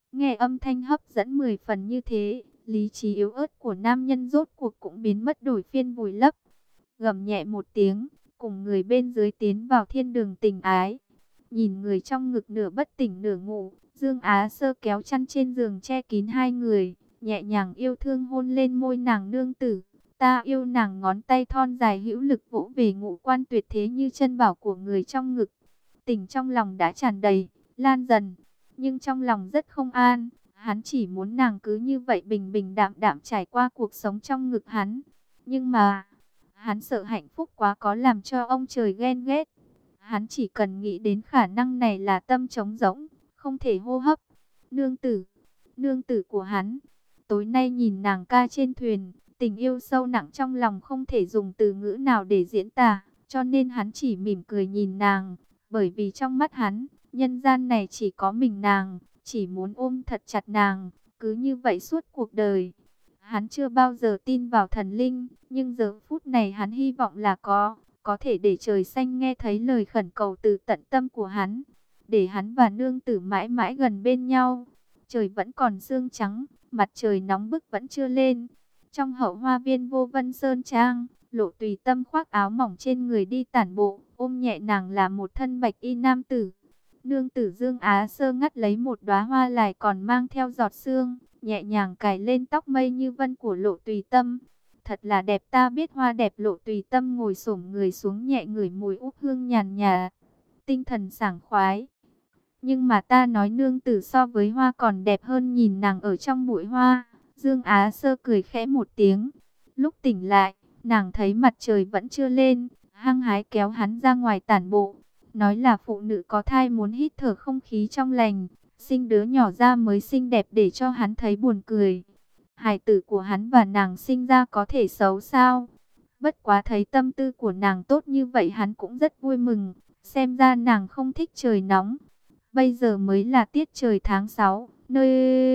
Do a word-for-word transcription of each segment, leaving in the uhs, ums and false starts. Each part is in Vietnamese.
Nghe âm thanh hấp dẫn mười phần như thế, lý trí yếu ớt của nam nhân rốt cuộc cũng biến mất đổi phiên vùi lấp. Gầm nhẹ một tiếng, cùng người bên dưới tiến vào thiên đường tình ái. Nhìn người trong ngực nửa bất tỉnh nửa ngủ, Dương Á Sơ kéo chăn trên giường che kín hai người, nhẹ nhàng yêu thương hôn lên môi nàng nương tử. Ta yêu nàng, ngón tay thon dài hữu lực vỗ về ngũ quan tuyệt thế như chân bảo của người trong ngực. Tình trong lòng đã tràn đầy, lan dần, nhưng trong lòng rất không an. Hắn chỉ muốn nàng cứ như vậy bình bình đạm đạm trải qua cuộc sống trong ngực hắn. Nhưng mà, hắn sợ hạnh phúc quá có làm cho ông trời ghen ghét. Hắn chỉ cần nghĩ đến khả năng này là tâm trống rỗng, không thể hô hấp. Nương tử, nương tử của hắn. Tối nay nhìn nàng ca trên thuyền, tình yêu sâu nặng trong lòng không thể dùng từ ngữ nào để diễn tả, cho nên hắn chỉ mỉm cười nhìn nàng, bởi vì trong mắt hắn, nhân gian này chỉ có mình nàng, chỉ muốn ôm thật chặt nàng, cứ như vậy suốt cuộc đời. Hắn chưa bao giờ tin vào thần linh, nhưng giờ phút này hắn hy vọng là có, có thể để trời xanh nghe thấy lời khẩn cầu từ tận tâm của hắn, để hắn và nương tử mãi mãi gần bên nhau. Trời vẫn còn sương trắng, mặt trời nóng bức vẫn chưa lên. Trong hậu hoa viên vô vân sơn trang, Lộ Tùy Tâm khoác áo mỏng trên người đi tản bộ, ôm nhẹ nàng là một thân bạch y nam tử. Nương tử Dương Á Sơ ngắt lấy một đóa hoa lài còn mang theo giọt sương, nhẹ nhàng cài lên tóc mây như vân của Lộ Tùy Tâm. Thật là đẹp, ta biết hoa đẹp. Lộ Tùy Tâm ngồi xổm người xuống nhẹ ngửi mùi úp hương nhàn nhạt, tinh thần sảng khoái. Nhưng mà ta nói nương tử so với hoa còn đẹp hơn. Nhìn nàng ở trong bụi hoa, Dương Á Sơ cười khẽ một tiếng. Lúc tỉnh lại, nàng thấy mặt trời vẫn chưa lên, hăng hái kéo hắn ra ngoài tản bộ. Nói là phụ nữ có thai muốn hít thở không khí trong lành, sinh đứa nhỏ ra mới xinh đẹp, để cho hắn thấy buồn cười. Hài tử của hắn và nàng sinh ra có thể xấu sao? Bất quá thấy tâm tư của nàng tốt như vậy hắn cũng rất vui mừng. Xem ra nàng không thích trời nóng. Bây giờ mới là tiết trời tháng sáu, nơi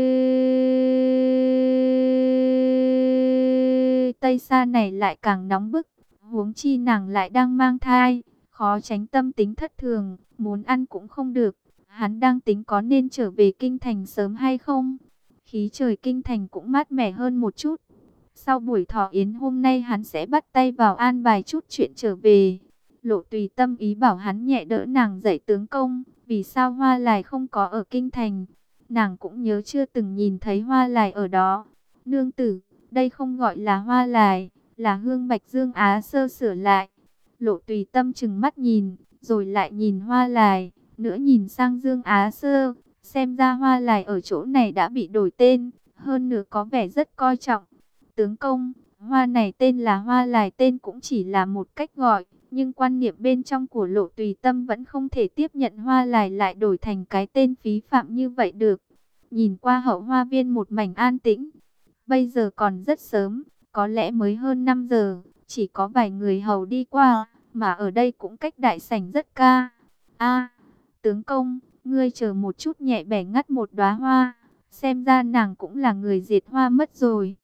Tây Sa này lại càng nóng bức. Huống chi nàng lại đang mang thai, khó tránh tâm tính thất thường, muốn ăn cũng không được. Hắn đang tính có nên trở về kinh thành sớm hay không. Khí trời kinh thành cũng mát mẻ hơn một chút. Sau buổi thọ yến hôm nay hắn sẽ bắt tay vào an bài chút chuyện trở về. Lộ Tùy Tâm ý bảo hắn nhẹ đỡ nàng dậy. Tướng công, vì sao hoa lài không có ở kinh thành? Nàng cũng nhớ chưa từng nhìn thấy hoa lài ở đó. Nương tử, đây không gọi là hoa lài, là hương bạch. Dương Á Sơ sửa lại. Lộ Tùy Tâm chừng mắt nhìn, rồi lại nhìn hoa lài, nữa nhìn sang Dương Á Sơ. Xem ra hoa lài ở chỗ này đã bị đổi tên, hơn nữa có vẻ rất coi trọng. Tướng công, hoa này tên là hoa lài, tên cũng chỉ là một cách gọi, nhưng quan niệm bên trong của Lộ Tùy Tâm vẫn không thể tiếp nhận hoa lài lại đổi thành cái tên phí phạm như vậy được. Nhìn qua hậu hoa viên một mảnh an tĩnh. Bây giờ còn rất sớm, có lẽ mới hơn năm giờ, chỉ có vài người hầu đi qua, mà ở đây cũng cách đại sảnh rất ca. A, tướng công, ngươi chờ một chút. Nhẹ bẻ ngắt một đóa hoa, xem ra nàng cũng là người diệt hoa mất rồi.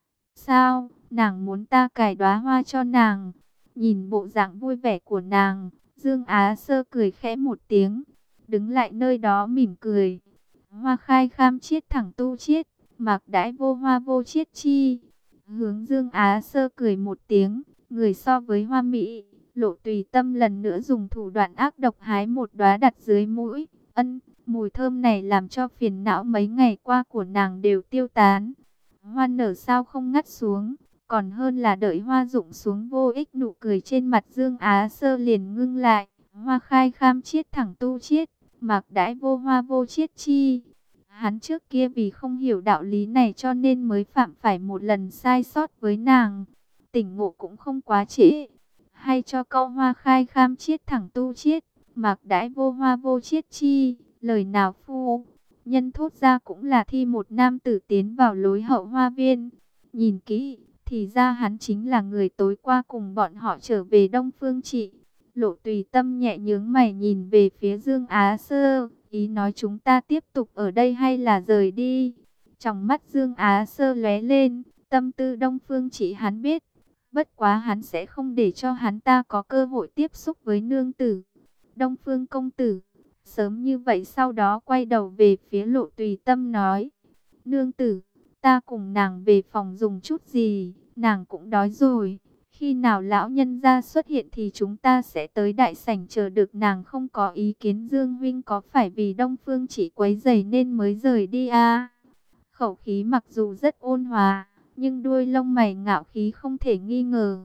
Sao, nàng muốn ta cài đóa hoa cho nàng? Nhìn bộ dạng vui vẻ của nàng, Dương Á Sơ cười khẽ một tiếng, đứng lại nơi đó mỉm cười. Hoa khai kham chiết thẳng tu chiết, mạc đãi vô hoa vô chiết chi. Hướng Dương Á Sơ cười một tiếng, người so với hoa mỹ. Lộ Tùy Tâm lần nữa dùng thủ đoạn ác độc hái một đóa đặt dưới mũi. Ân, mùi thơm này làm cho phiền não mấy ngày qua của nàng đều tiêu tán. Hoa nở sao không ngắt xuống, còn hơn là đợi hoa rụng xuống vô ích. Nụ cười trên mặt Dương Á Sơ liền ngưng lại. Hoa khai kham chiết thẳng tu chiết, mạc đãi vô hoa vô chiết chi. Hắn trước kia vì không hiểu đạo lý này cho nên mới phạm phải một lần sai sót với nàng. Tỉnh ngộ cũng không quá trễ. Hay cho câu hoa khai kham chiết thẳng tu chiết, mạc đãi vô hoa vô chiết chi, lời nào phu nhân thốt ra cũng là thi một nam tử tiến vào lối hậu hoa viên. Nhìn kỹ, thì ra hắn chính là người tối qua cùng bọn họ trở về Đông Phương Trị. Lộ Tùy Tâm nhẹ nhướng mày nhìn về phía Dương Á Sơ, ý nói chúng ta tiếp tục ở đây hay là rời đi. Trong mắt Dương Á Sơ lóe lên, tâm tư Đông Phương Trị hắn biết, bất quá hắn sẽ không để cho hắn ta có cơ hội tiếp xúc với nương tử. Đông Phương công tử, Sớm như vậy sau đó quay đầu về phía Lộ Tùy Tâm nói, nương tử, ta cùng nàng về phòng dùng chút gì, nàng cũng đói rồi. Khi nào lão nhân gia xuất hiện thì chúng ta sẽ tới đại sảnh chờ được. Nàng không có ý kiến. Dương huynh có phải vì Đông Phương chỉ quấy rầy nên mới rời đi à? Khẩu khí mặc dù rất ôn hòa, nhưng đuôi lông mày ngạo khí không thể nghi ngờ.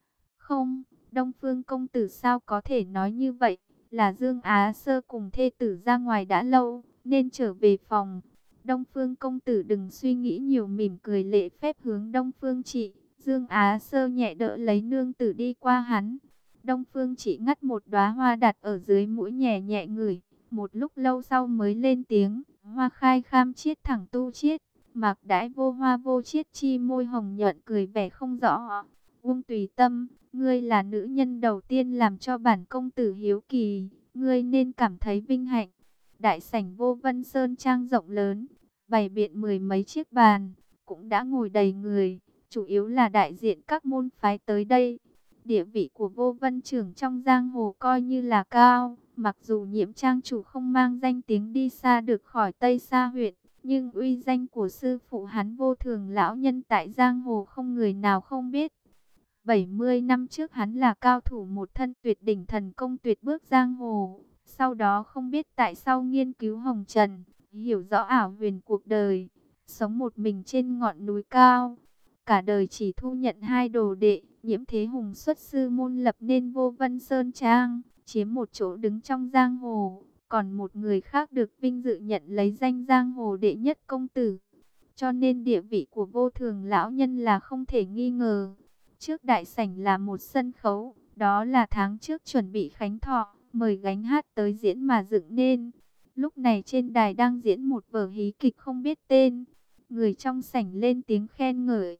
Không, Đông Phương công tử sao có thể nói như vậy? Là Dương Á Sơ cùng thê tử ra ngoài đã lâu, nên trở về phòng. Đông Phương công tử đừng suy nghĩ nhiều, mỉm cười lễ phép hướng Đông Phương Chỉ. Dương Á Sơ nhẹ đỡ lấy nương tử đi qua hắn. Đông Phương Chỉ ngắt một đóa hoa đặt ở dưới mũi nhẹ nhẹ ngửi. Một lúc lâu sau mới lên tiếng, hoa khai kham chiết thẳng tu chiết. Mạc đãi vô hoa vô chiết, chi môi hồng nhuận cười vẻ không rõ. Uông Tùy Tâm, ngươi là nữ nhân đầu tiên làm cho bản công tử hiếu kỳ, ngươi nên cảm thấy vinh hạnh. Đại sảnh Vô Vân Sơn trang rộng lớn, bày biện mười mấy chiếc bàn, cũng đã ngồi đầy người, chủ yếu là đại diện các môn phái tới đây. Địa vị của Vô Vân trưởng trong giang hồ coi như là cao, mặc dù Nhiễm trang chủ không mang danh tiếng đi xa được khỏi Tây Sa huyện, nhưng uy danh của sư phụ hắn Vô Thường lão nhân tại giang hồ không người nào không biết. bảy mươi năm trước hắn là cao thủ một thân tuyệt đỉnh thần công tuyệt bước giang hồ. Sau đó không biết tại sao nghiên cứu hồng trần, hiểu rõ ảo huyền cuộc đời, sống một mình trên ngọn núi cao. Cả đời chỉ thu nhận hai đồ đệ, Nhiễm Thế Hùng xuất sư môn lập nên Vô Vân Sơn Trang, chiếm một chỗ đứng trong giang hồ. Còn một người khác được vinh dự nhận lấy danh giang hồ đệ nhất công tử. Cho nên địa vị của Vô Thường lão nhân là không thể nghi ngờ. Trước đại sảnh là một sân khấu, đó là tháng trước chuẩn bị khánh thọ, mời gánh hát tới diễn mà dựng nên. Lúc này trên đài đang diễn một vở hí kịch không biết tên. Người trong sảnh lên tiếng khen ngợi.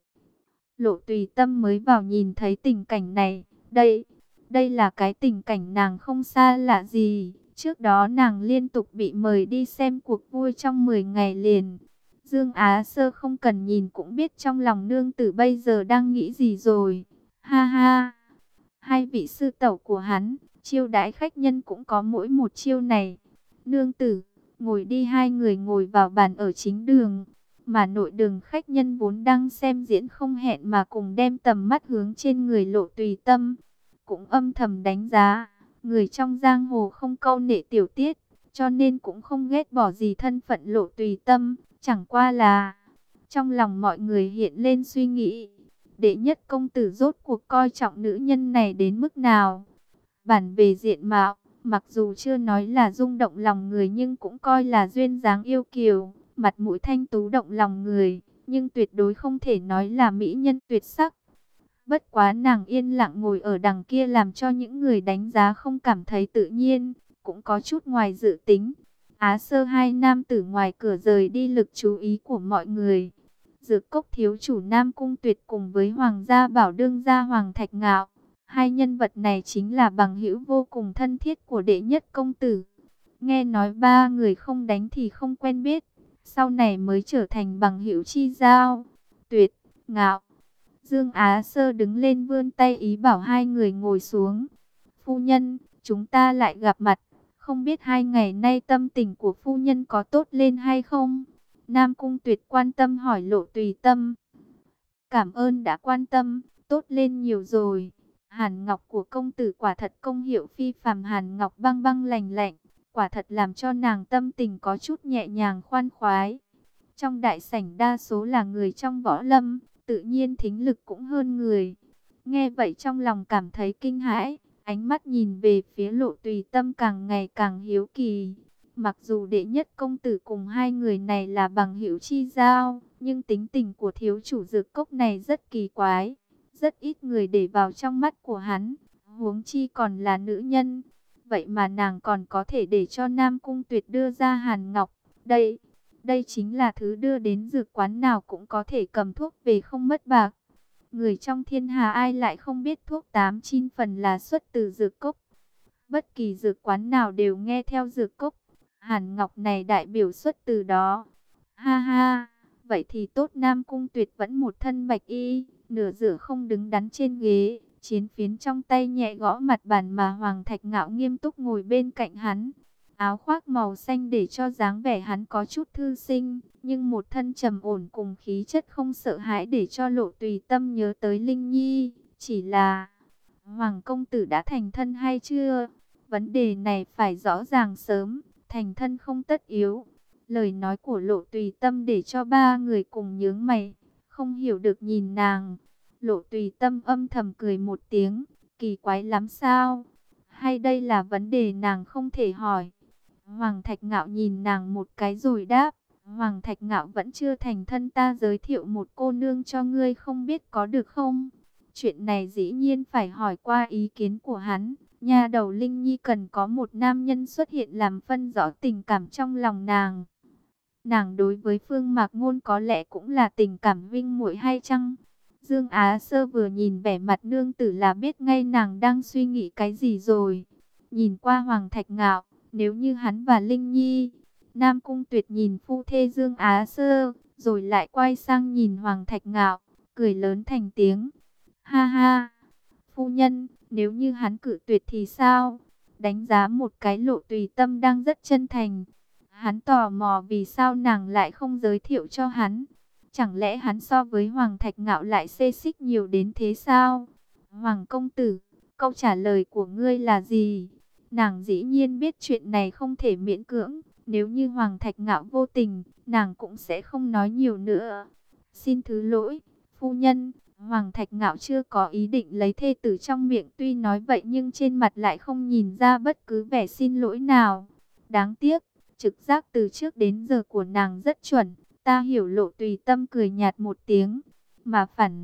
Lộ Tùy Tâm mới vào nhìn thấy tình cảnh này. Đây, đây là cái tình cảnh nàng không xa lạ gì. Trước đó nàng liên tục bị mời đi xem cuộc vui trong mười ngày liền. Dương Á Sơ không cần nhìn cũng biết trong lòng nương tử bây giờ đang nghĩ gì rồi. Ha ha, hai vị sư tẩu của hắn, chiêu đãi khách nhân cũng có mỗi một chiêu này. Nương tử, ngồi đi. Hai người ngồi vào bàn ở chính đường. Mà nội đường khách nhân vốn đang xem diễn không hẹn mà cùng đem tầm mắt hướng trên người Lộ Tùy Tâm. Cũng âm thầm đánh giá, người trong giang hồ không câu nệ tiểu tiết, cho nên cũng không ghét bỏ gì thân phận Lộ Tùy Tâm. Chẳng qua là, trong lòng mọi người hiện lên suy nghĩ, đệ nhất công tử rốt cuộc coi trọng nữ nhân này đến mức nào. Bản về diện mạo, mặc dù chưa nói là rung động lòng người nhưng cũng coi là duyên dáng yêu kiều, mặt mũi thanh tú động lòng người, nhưng tuyệt đối không thể nói là mỹ nhân tuyệt sắc. Bất quá nàng yên lặng ngồi ở đằng kia làm cho những người đánh giá không cảm thấy tự nhiên, cũng có chút ngoài dự tính. Á Sơ hai nam tử ngoài cửa rời đi lực chú ý của mọi người. Dược Cốc thiếu chủ Nam Cung Tuyệt cùng với Hoàng gia Bảo đương gia Hoàng Thạch Ngạo. Hai nhân vật này chính là bằng hữu vô cùng thân thiết của đệ nhất công tử. Nghe nói ba người không đánh thì không quen biết, sau này mới trở thành bằng hữu chi giao. Tuyệt, Ngạo. Dương Á Sơ đứng lên vươn tay ý bảo hai người ngồi xuống. Phu nhân, chúng ta lại gặp mặt. Không biết hai ngày nay tâm tình của phu nhân có tốt lên hay không? Nam Cung Tuyệt quan tâm hỏi Lộ Tùy Tâm. Cảm ơn đã quan tâm, tốt lên nhiều rồi. Hàn Ngọc của công tử quả thật công hiệu phi phàm. Hàn Ngọc băng băng lành lạnh, quả thật làm cho nàng tâm tình có chút nhẹ nhàng khoan khoái. Trong đại sảnh đa số là người trong võ lâm, tự nhiên thính lực cũng hơn người. Nghe vậy trong lòng cảm thấy kinh hãi, ánh mắt nhìn về phía Lộ Tùy Tâm càng ngày càng hiếu kỳ. Mặc dù đệ nhất công tử cùng hai người này là bằng hữu chi giao, nhưng tính tình của thiếu chủ Dược Cốc này rất kỳ quái. Rất ít người để vào trong mắt của hắn, huống chi còn là nữ nhân. Vậy mà nàng còn có thể để cho Nam Cung Tuyệt đưa ra Hàn Ngọc. Đây, đây chính là thứ đưa đến dược quán nào cũng có thể cầm thuốc về không mất bạc. Người trong thiên hà ai lại không biết thuốc tám chín phần là xuất từ Dược Cốc. Bất kỳ dược quán nào đều nghe theo Dược Cốc. Hàn Ngọc này đại biểu xuất từ đó. Ha ha, vậy thì tốt. Nam Cung Tuyệt vẫn một thân bạch y, nửa dựa không đứng đắn trên ghế, chiến phiến trong tay nhẹ gõ mặt bàn mà Hoàng Thạch Ngạo nghiêm túc ngồi bên cạnh hắn. áo khoác màu xanh để cho dáng vẻ hắn có chút thư sinh, nhưng một thân trầm ổn cùng khí chất không sợ hãi để cho Lộ Tùy Tâm nhớ tới Linh Nhi. Chỉ là, Hoàng công tử đã thành thân hay chưa? Vấn đề này phải rõ ràng sớm, thành thân không tất yếu. Lời nói của Lộ Tùy Tâm để cho ba người cùng nhướng mày, không hiểu được nhìn nàng. Lộ Tùy Tâm âm thầm cười một tiếng, kỳ quái lắm sao? Hay đây là vấn đề nàng không thể hỏi? Hoàng Thạch Ngạo nhìn nàng một cái rồi đáp, Hoàng Thạch Ngạo vẫn chưa thành thân, ta giới thiệu một cô nương cho ngươi không biết có được không? Chuyện này dĩ nhiên phải hỏi qua ý kiến của hắn. Nha đầu Linh Nhi cần có một nam nhân xuất hiện làm phân rõ tình cảm trong lòng nàng. Nàng đối với Phương Mạc Ngôn có lẽ cũng là tình cảm huynh muội hay chăng? Dương Á Sơ vừa nhìn vẻ mặt nương tử là biết ngay nàng đang suy nghĩ cái gì rồi. Nhìn qua Hoàng Thạch Ngạo, nếu như hắn và Linh Nhi, Nam Cung Tuyệt nhìn phu thê Dương Á Sơ, rồi lại quay sang nhìn Hoàng Thạch Ngạo, cười lớn thành tiếng. Ha ha, phu nhân, nếu như hắn cự tuyệt thì sao? Đánh giá một cái Lộ Tùy Tâm đang rất chân thành. Hắn tò mò vì sao nàng lại không giới thiệu cho hắn. Chẳng lẽ hắn so với Hoàng Thạch Ngạo lại xê xích nhiều đến thế sao? Hoàng công tử, câu trả lời của ngươi là gì? Nàng dĩ nhiên biết chuyện này không thể miễn cưỡng. Nếu như Hoàng Thạch Ngạo vô tình, nàng cũng sẽ không nói nhiều nữa. Xin thứ lỗi, phu nhân. Hoàng Thạch Ngạo chưa có ý định lấy thê tử trong miệng, tuy nói vậy nhưng trên mặt lại không nhìn ra bất cứ vẻ xin lỗi nào. Đáng tiếc, trực giác từ trước đến giờ của nàng rất chuẩn. Ta hiểu. Lộ Tùy Tâm cười nhạt một tiếng, mà phản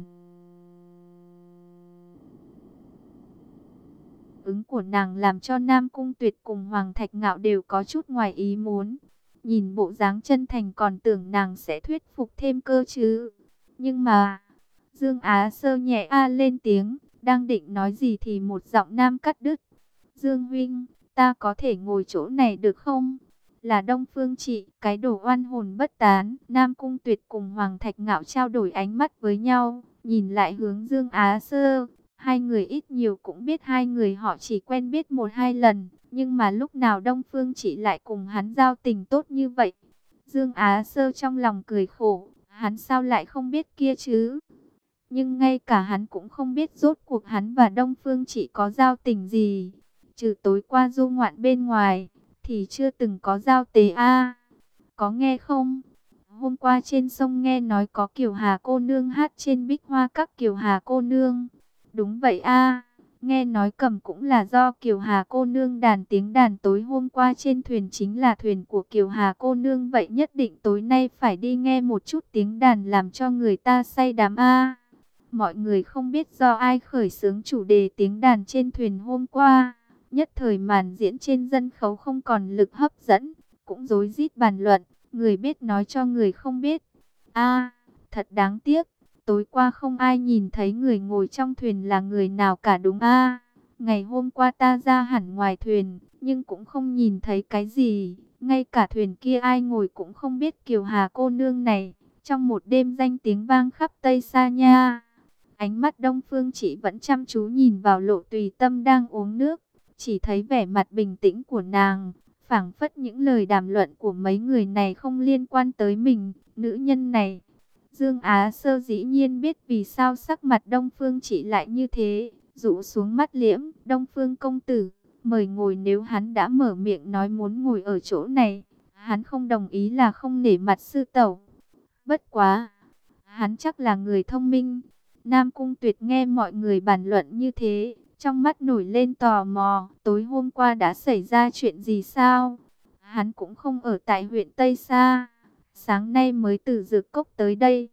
ứng của nàng làm cho Nam Cung Tuyệt cùng Hoàng Thạch Ngạo đều có chút ngoài ý muốn. Nhìn bộ dáng chân thành còn tưởng nàng sẽ thuyết phục thêm cơ chứ. Nhưng mà Dương Á Sơ nhẹ a lên tiếng, đang định nói gì thì một giọng nam cắt đứt. Dương huynh, ta có thể ngồi chỗ này được không? Là Đông Phương Trị, cái đồ oan hồn bất tán. Nam Cung Tuyệt cùng Hoàng Thạch Ngạo trao đổi ánh mắt với nhau, nhìn lại hướng Dương Á Sơ. Hai người ít nhiều cũng biết hai người họ chỉ quen biết một hai lần, nhưng mà lúc nào Đông Phương Trị lại cùng hắn giao tình tốt như vậy? Dương Á Sơ trong lòng cười khổ, hắn sao lại không biết kia chứ? Nhưng ngay cả hắn cũng không biết rốt cuộc hắn và Đông Phương Trị có giao tình gì. Trừ tối qua du ngoạn bên ngoài, thì chưa từng có giao tế a. Có nghe không? Hôm qua trên sông nghe nói có Kiều Hà cô nương hát trên Bích Hoa Các. Kiều Hà cô nương? Đúng vậy a. Nghe nói cầm cũng là do Kiều Hà cô nương đàn tiếng đàn tối hôm qua trên thuyền chính là thuyền của Kiều Hà cô nương. Vậy nhất định tối nay phải đi nghe một chút tiếng đàn làm cho người ta say đắm a. Mọi người không biết do ai khởi xướng chủ đề tiếng đàn trên thuyền hôm qua. Nhất thời màn diễn trên sân khấu không còn lực hấp dẫn, cũng rối rít bàn luận, người biết nói cho người không biết. A, thật đáng tiếc, tối qua không ai nhìn thấy người ngồi trong thuyền là người nào cả đúng a. Ngày hôm qua ta ra hẳn ngoài thuyền, nhưng cũng không nhìn thấy cái gì, ngay cả thuyền kia ai ngồi cũng không biết. Kiều Hà cô nương này, trong một đêm danh tiếng vang khắp Tây Sa nha. Ánh mắt Đông Phương Chỉ vẫn chăm chú nhìn vào Lộ Tùy Tâm đang uống nước, chỉ thấy vẻ mặt bình tĩnh của nàng, phảng phất những lời đàm luận của mấy người này không liên quan tới mình, nữ nhân này. Dương Á Sơ dĩ nhiên biết vì sao sắc mặt Đông Phương Chỉ lại như thế, rũ xuống mắt liễm. Đông Phương công tử, mời ngồi. Nếu hắn đã mở miệng nói muốn ngồi ở chỗ này, hắn không đồng ý là không nể mặt sư tẩu. Bất quá, hắn chắc là người thông minh. Nam Cung Tuyệt nghe mọi người bàn luận như thế, trong mắt nổi lên tò mò. Tối hôm qua đã xảy ra chuyện gì sao? Hắn cũng không ở tại huyện Tây Sa, sáng nay mới từ Dược Cốc tới đây.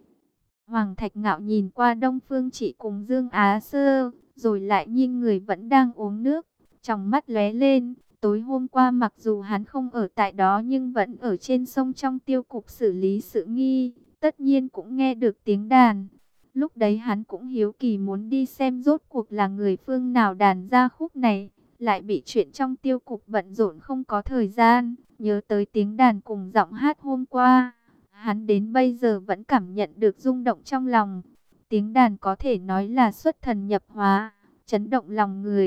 Hoàng Thạch Ngạo nhìn qua Đông Phương Chỉ cùng Dương Á Sơ, rồi lại nhìn người vẫn đang uống nước, trong mắt lóe lên. Tối hôm qua mặc dù hắn không ở tại đó nhưng vẫn ở trên sông trong tiêu cục xử lý sự nghi, tất nhiên cũng nghe được tiếng đàn. Lúc đấy hắn cũng hiếu kỳ muốn đi xem rốt cuộc là người phương nào đàn ra khúc này, lại bị chuyện trong tiêu cục bận rộn không có thời gian, nhớ tới tiếng đàn cùng giọng hát hôm qua. Hắn đến bây giờ vẫn cảm nhận được rung động trong lòng. Tiếng đàn có thể nói là xuất thần nhập hóa, chấn động lòng người.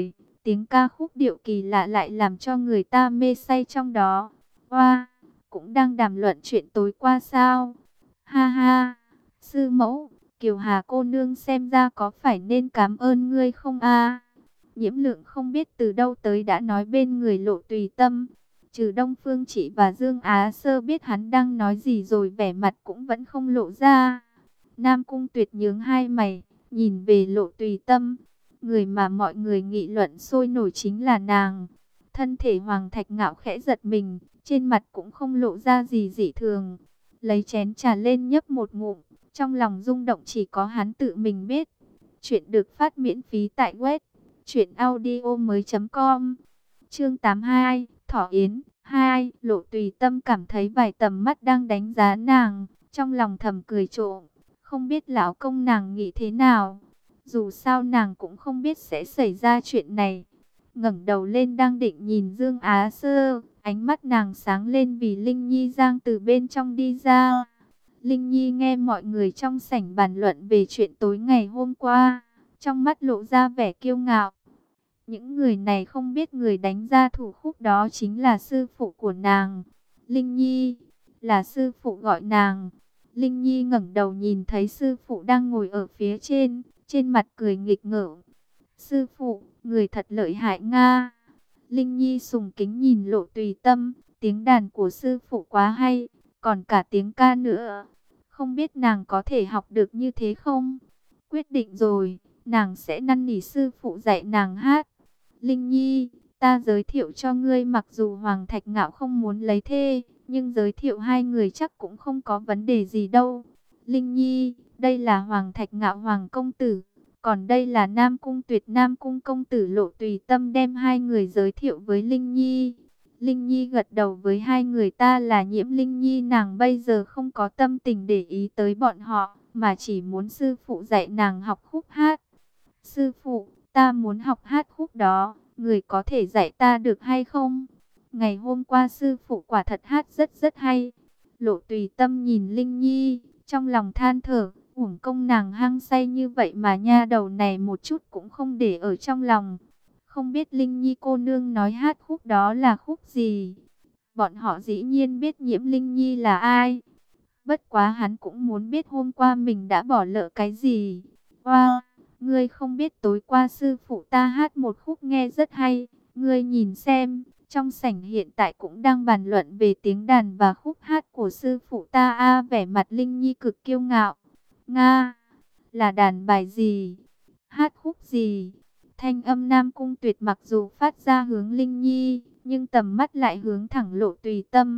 Tiếng ca khúc điệu kỳ lạ lại làm cho người ta mê say trong đó. Oa, cũng đang đàm luận chuyện tối qua sao? Ha ha, sư mẫu, Kiều Hà cô nương xem ra có phải nên cảm ơn ngươi không a? Nhiễm Lượng không biết từ đâu tới đã nói bên người Lộ Tùy Tâm. Trừ Đông Phương Chỉ và Dương Á Sơ biết hắn đang nói gì rồi vẻ mặt cũng vẫn không lộ ra. Nam Cung Tuyệt nhướng hai mày, nhìn về Lộ Tùy Tâm. Người mà mọi người nghị luận sôi nổi chính là nàng. Thân thể Hoàng Thạch Ngạo khẽ giật mình, trên mặt cũng không lộ ra gì dị thường. Lấy chén trà lên nhấp một ngụm, trong lòng rung động chỉ có hắn tự mình biết. Chuyện được phát miễn phí tại web truyện audio mới chấm com. Chương tám mươi hai, Thỏ Yến hai. Lộ Tùy Tâm cảm thấy vài tầm mắt đang đánh giá nàng, trong lòng thầm cười trộm. Không biết lão công nàng nghĩ thế nào. Dù sao nàng cũng không biết sẽ xảy ra chuyện này. Ngẩng đầu lên đang định nhìn Dương Á Sơ, ánh mắt nàng sáng lên vì Linh Nhi giang từ bên trong đi ra. Linh Nhi nghe mọi người trong sảnh bàn luận về chuyện tối ngày hôm qua, trong mắt lộ ra vẻ kiêu ngạo. Những người này không biết người đánh ra thủ khúc đó chính là sư phụ của nàng. Linh Nhi, là sư phụ gọi nàng. Linh Nhi ngẩng đầu nhìn thấy sư phụ đang ngồi ở phía trên, trên mặt cười nghịch ngợm. Sư phụ, người thật lợi hại nga. Linh Nhi sùng kính nhìn Lộ Tùy Tâm, tiếng đàn của sư phụ quá hay, còn cả tiếng ca nữa. Không biết nàng có thể học được như thế không? Quyết định rồi, nàng sẽ năn nỉ sư phụ dạy nàng hát. Linh Nhi, ta giới thiệu cho ngươi, mặc dù Hoàng Thạch Ngạo không muốn lấy thê, nhưng giới thiệu hai người chắc cũng không có vấn đề gì đâu. Linh Nhi, đây là Hoàng Thạch Ngạo Hoàng công tử, còn đây là Nam Cung Tuyệt Nam Cung công tử. Lộ Tùy Tâm đem hai người giới thiệu với Linh Nhi. Linh Nhi gật đầu với hai người. Ta là Nhiễm Linh Nhi, nàng bây giờ không có tâm tình để ý tới bọn họ, mà chỉ muốn sư phụ dạy nàng học khúc hát. Sư phụ, ta muốn học hát khúc đó, người có thể dạy ta được hay không? Ngày hôm qua sư phụ quả thật hát rất rất hay. Lộ Tùy Tâm nhìn Linh Nhi, trong lòng than thở, uổng công nàng hăng say như vậy mà nha đầu này một chút cũng không để ở trong lòng. Không biết Linh Nhi cô nương nói hát khúc đó là khúc gì? Bọn họ dĩ nhiên biết Nhiễm Linh Nhi là ai. Bất quá hắn cũng muốn biết hôm qua mình đã bỏ lỡ cái gì. Wow, ngươi không biết tối qua sư phụ ta hát một khúc nghe rất hay. Ngươi nhìn xem, trong sảnh hiện tại cũng đang bàn luận về tiếng đàn và khúc hát của sư phụ ta. A, vẻ mặt Linh Nhi cực kiêu ngạo. Nga, là đàn bài gì? Hát khúc gì? Thanh âm Nam Cung Tuyệt mặc dù phát ra hướng Linh Nhi, nhưng tầm mắt lại hướng thẳng Lộ Tùy Tâm.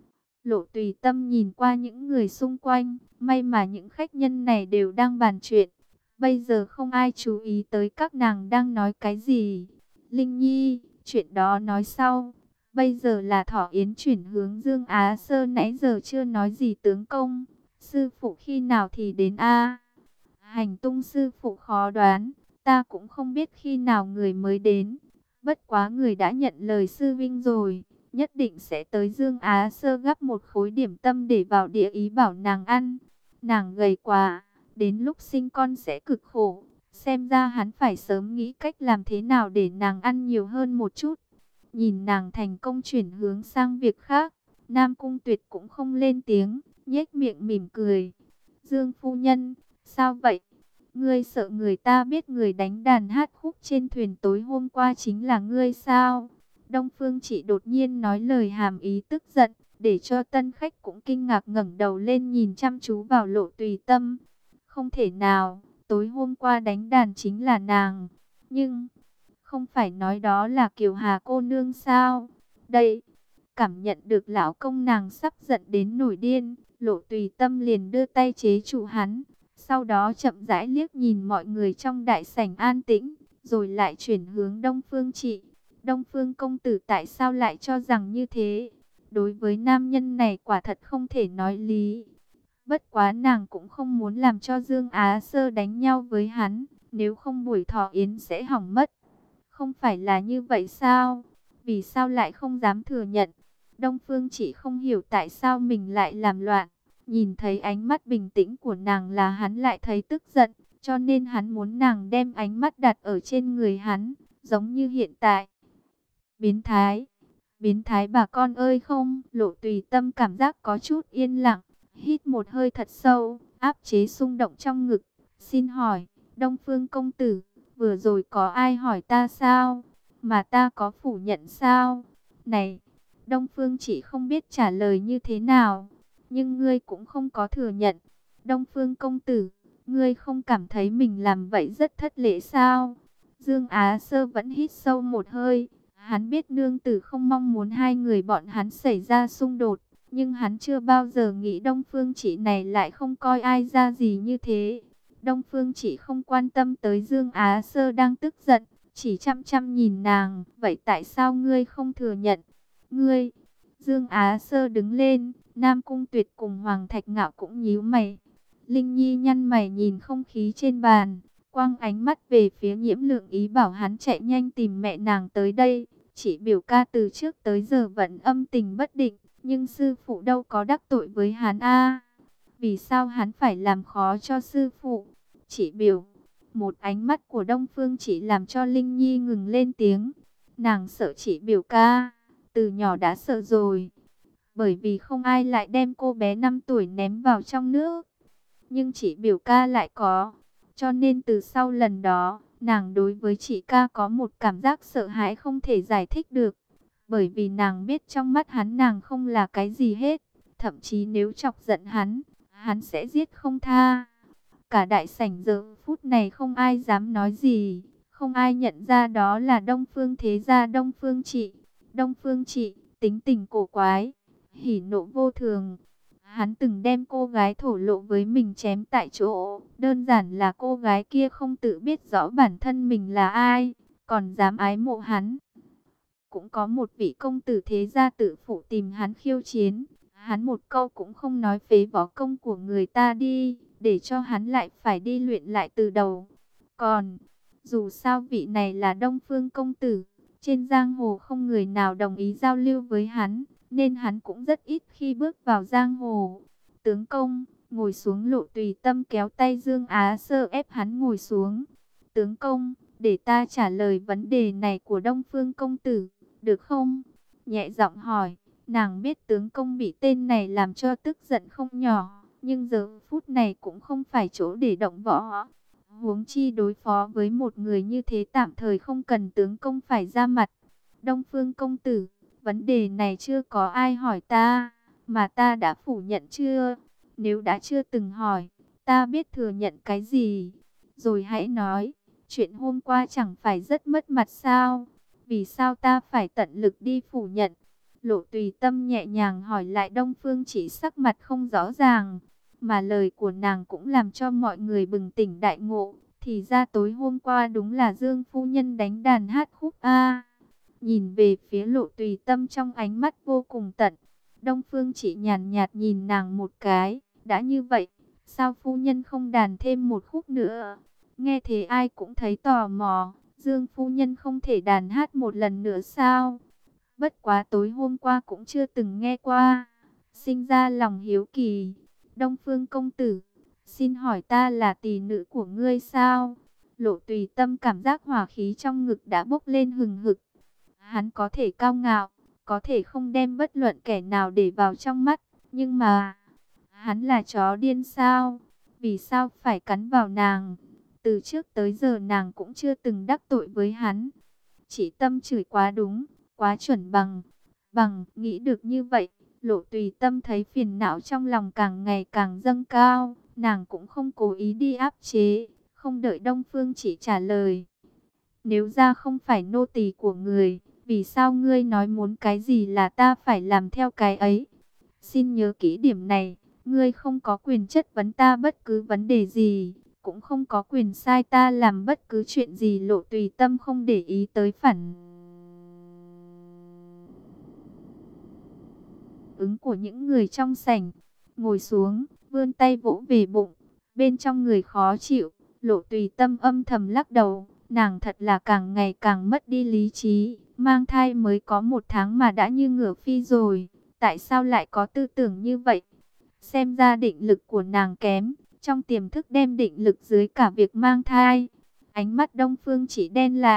Lộ Tùy Tâm nhìn qua những người xung quanh, may mà những khách nhân này đều đang bàn chuyện. Bây giờ không ai chú ý tới các nàng đang nói cái gì. Linh Nhi, chuyện đó nói sau. Bây giờ là Thỏ Yến chuyển hướng Dương Á Sơ, nãy giờ chưa nói gì tướng công. Sư phụ khi nào thì đến a? Hành tung sư phụ khó đoán, ta cũng không biết khi nào người mới đến. Bất quá người đã nhận lời sư vinh rồi, nhất định sẽ tới. Dương Á Sơ gắp một khối điểm tâm để vào đĩa, ý bảo nàng ăn. Nàng gầy quá, đến lúc sinh con sẽ cực khổ. Xem ra hắn phải sớm nghĩ cách làm thế nào để nàng ăn nhiều hơn một chút. Nhìn nàng thành công chuyển hướng sang việc khác, Nam Cung Tuyệt cũng không lên tiếng, nhếch miệng mỉm cười. Dương phu nhân, sao vậy? Ngươi sợ người ta biết người đánh đàn hát khúc trên thuyền tối hôm qua chính là ngươi sao? Đông Phương Chỉ đột nhiên nói lời hàm ý tức giận, để cho tân khách cũng kinh ngạc ngẩng đầu lên nhìn chăm chú vào Lộ Tùy Tâm. Không thể nào, tối hôm qua đánh đàn chính là nàng. Nhưng, không phải nói đó là Kiều Hà cô nương sao? Đây, cảm nhận được lão công nàng sắp giận đến nổi điên, Lộ Tùy Tâm liền đưa tay chế trụ hắn. Sau đó chậm rãi liếc nhìn mọi người trong đại sảnh an tĩnh, rồi lại chuyển hướng Đông Phương Chỉ. Đông Phương công tử tại sao lại cho rằng như thế? Đối với nam nhân này quả thật không thể nói lý. Bất quá nàng cũng không muốn làm cho Dương Á Sơ đánh nhau với hắn, nếu không buổi thọ yến sẽ hỏng mất. Không phải là như vậy sao? Vì sao lại không dám thừa nhận? Đông Phương Chỉ không hiểu tại sao mình lại làm loạn. Nhìn thấy ánh mắt bình tĩnh của nàng là hắn lại thấy tức giận, cho nên hắn muốn nàng đem ánh mắt đặt ở trên người hắn, giống như hiện tại. Biến thái, biến thái bà con ơi không, Lộ Tùy Tâm cảm giác có chút yên lặng, hít một hơi thật sâu, áp chế xung động trong ngực. Xin hỏi, Đông Phương công tử, vừa rồi có ai hỏi ta sao? Mà ta có phủ nhận sao? Này, Đông Phương chỉ không biết trả lời như thế nào, nhưng ngươi cũng không có thừa nhận. Đông Phương công tử, ngươi không cảm thấy mình làm vậy rất thất lễ sao? Dương Á Sơ vẫn hít sâu một hơi. Hắn biết nương tử không mong muốn hai người bọn hắn xảy ra xung đột, nhưng hắn chưa bao giờ nghĩ Đông Phương Chỉ này lại không coi ai ra gì như thế. Đông Phương Chỉ không quan tâm tới Dương Á Sơ đang tức giận, chỉ chăm chăm nhìn nàng. Vậy tại sao ngươi không thừa nhận? Ngươi, Dương Á Sơ đứng lên, Nam Cung Tuyệt cùng Hoàng Thạch Ngạo cũng nhíu mày. Linh Nhi nhăn mày nhìn không khí trên bàn, quăng ánh mắt về phía Nhiễm Lượng, ý bảo hắn chạy nhanh tìm mẹ nàng tới đây. Chỉ biểu ca từ trước tới giờ vẫn âm tình bất định, nhưng sư phụ đâu có đắc tội với hắn a. Vì sao hắn phải làm khó cho sư phụ? Chỉ biểu, một ánh mắt của Đông Phương Chỉ làm cho Linh Nhi ngừng lên tiếng. Nàng sợ chỉ biểu ca, từ nhỏ đã sợ rồi, bởi vì không ai lại đem cô bé năm tuổi ném vào trong nước. Nhưng chỉ biểu ca lại có, cho nên từ sau lần đó, nàng đối với chị ca có một cảm giác sợ hãi không thể giải thích được. Bởi vì nàng biết trong mắt hắn nàng không là cái gì hết. Thậm chí nếu chọc giận hắn, hắn sẽ giết không tha. Cả đại sảnh giờ phút này không ai dám nói gì. Không ai nhận ra đó là Đông Phương Thế Gia Đông Phương Trị. Đông Phương Trị, tính tình cổ quái, hỉ nộ vô thường. Hắn từng đem cô gái thổ lộ với mình chém tại chỗ. Đơn giản là cô gái kia không tự biết rõ bản thân mình là ai, còn dám ái mộ hắn. Cũng có một vị công tử thế gia tự phụ tìm hắn khiêu chiến. Hắn một câu cũng không nói phế võ công của người ta đi, để cho hắn lại phải đi luyện lại từ đầu. Còn, dù sao vị này là Đông Phương công tử, trên giang hồ không người nào đồng ý giao lưu với hắn, nên hắn cũng rất ít khi bước vào giang hồ. Tướng công, ngồi xuống. Lộ Tùy Tâm kéo tay Dương Á Sơ ép hắn ngồi xuống. Tướng công, để ta trả lời vấn đề này của Đông Phương công tử, được không? Nhẹ giọng hỏi, nàng biết tướng công bị tên này làm cho tức giận không nhỏ, nhưng giờ phút này cũng không phải chỗ để động võ. Huống chi đối phó với một người như thế tạm thời không cần tướng công phải ra mặt. Đông Phương công tử, vấn đề này chưa có ai hỏi ta, mà ta đã phủ nhận chưa? Nếu đã chưa từng hỏi, ta biết thừa nhận cái gì? Rồi hãy nói, chuyện hôm qua chẳng phải rất mất mặt sao? Vì sao ta phải tận lực đi phủ nhận? Lộ Tùy Tâm nhẹ nhàng hỏi lại. Đông Phương Chỉ sắc mặt không rõ ràng, mà lời của nàng cũng làm cho mọi người bừng tỉnh đại ngộ. Thì ra tối hôm qua đúng là Dương phu nhân đánh đàn hát khúc a. Nhìn về phía Lộ Tùy Tâm trong ánh mắt vô cùng tận, Đông Phương Chỉ nhàn nhạt nhìn nàng một cái. Đã như vậy, sao phu nhân không đàn thêm một khúc nữa? Nghe thế ai cũng thấy tò mò. Dương phu nhân không thể đàn hát một lần nữa sao? Bất quá tối hôm qua cũng chưa từng nghe qua, sinh ra lòng hiếu kỳ. Đông Phương công tử, xin hỏi ta là tỳ nữ của ngươi sao? Lộ Tùy Tâm cảm giác hỏa khí trong ngực đã bốc lên hừng hực. Hắn có thể cao ngạo, có thể không đem bất luận kẻ nào để vào trong mắt, nhưng mà hắn là chó điên sao? Vì sao phải cắn vào nàng? Từ trước tới giờ nàng cũng chưa từng đắc tội với hắn. Chỉ Tâm chửi quá đúng, quá chuẩn bằng. Bằng, nghĩ được như vậy, Lộ Tùy Tâm thấy phiền não trong lòng càng ngày càng dâng cao. Nàng cũng không cố ý đi áp chế, không đợi Đông Phương Chỉ trả lời. Nếu ra không phải nô tỳ của người, vì sao ngươi nói muốn cái gì là ta phải làm theo cái ấy? Xin nhớ kỹ điểm này, ngươi không có quyền chất vấn ta bất cứ vấn đề gì, cũng không có quyền sai ta làm bất cứ chuyện gì. Lộ Tùy Tâm không để ý tới phản ứng của những người trong sảnh, ngồi xuống, vươn tay vỗ về bụng, bên trong người khó chịu. Lộ Tùy Tâm âm thầm lắc đầu, nàng thật là càng ngày càng mất đi lý trí, mang thai mới có một tháng mà đã như ngựa phi rồi, tại sao lại có tư tưởng như vậy? Xem ra định lực của nàng kém, trong tiềm thức đem định lực dưới cả việc mang thai. Ánh mắt Đông Phương Chỉ đen lại,